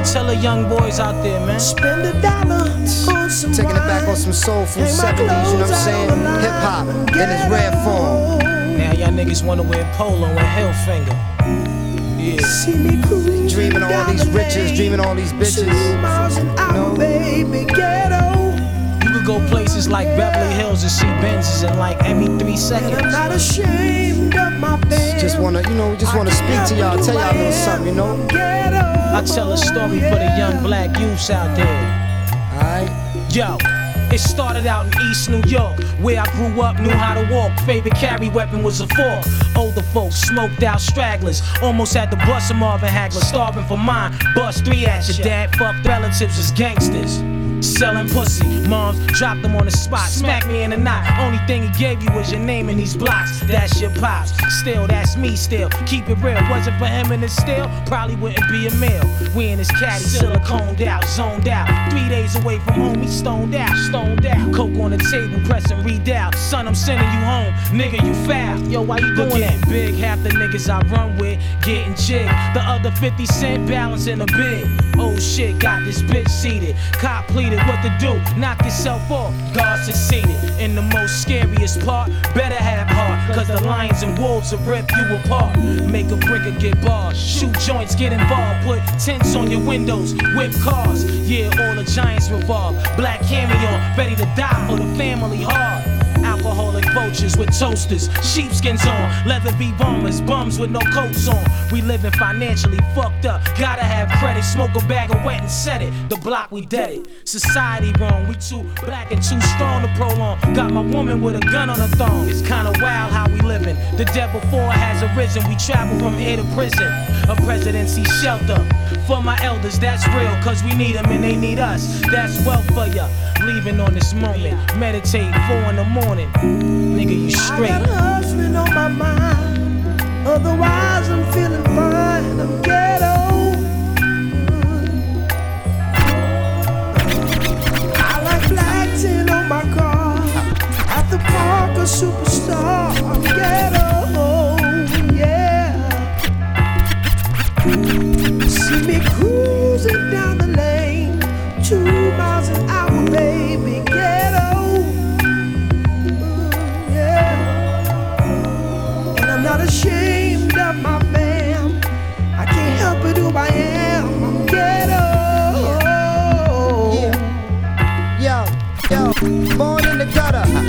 tell the young boys out there, man? Spend $1 on some Taking it back on some soulful 70s, you know what I'm saying? Hip hop in its rare form. Now y'all niggas wanna wear polo and Hillfinger. Yeah. See me cruising Dreaming all these riches, dreaming all these bitches. No, baby, ghetto. You could go places like Beverly Hills and see Benzes in like every 3 seconds. I'm not ashamed of my band. Just wanna speak to y'all, tell y'all a little something, you know? I tell a story for the young black youths out there. Alright. Yo, it started out in East New York, where I grew up, knew how to walk. Favorite carry weapon was a fork. Older folks smoked out stragglers, almost had to bust a Marvin Hagler. Starving for mine, bust 3 at your dad. Fucked relatives as gangsters. Selling pussy, moms dropped them on the spot. Smack me in the knot. Only thing he gave you was your name in these blocks. That's your pops. Still, that's me still. Keep it real. Wasn't for him in the still, probably wouldn't be a meal. We in his caddy, siliconed out, zoned out. 3 days away from home, he stoned out, stoned out. Coke on the table, pressing redoubt. Son, I'm sending you home. Nigga, you foul. Yo, why you doing that? Big, half the niggas I run with getting jigged. The other 50 cent balance in a bid. Oh shit, got this bitch seated. Cop pleaded what to do, knock yourself off. God succeeded. In the most scariest part, better have heart, cause the lions and wolves will rip you apart. Make a brick or get barred, shoot joints, get involved. Put tents on your windows, whip cars. Yeah, all the giants revolve. Black Camion, ready to die for the family hard. Alcoholic vultures with toasters, sheepskins on, leather V bombers, bums with no coats on. We living financially fucked up, gotta have credit. Smoke a bag of wet and set it. The block we dead it. Society wrong, we too black and too strong to prolong. Got my woman with a gun on her thong. It's kinda wild how we living. The dead before has arisen. We travel from here to prison. A presidency shelter for my elders. That's real, cause we need them and they need us. That's wealth for ya. Leaving on this moment, meditate 4 in the morning. Nigga, you straight. I got hustling on my mind, otherwise I'm feeling fine. I'm ghetto. I like black tin on my car. At the park, a super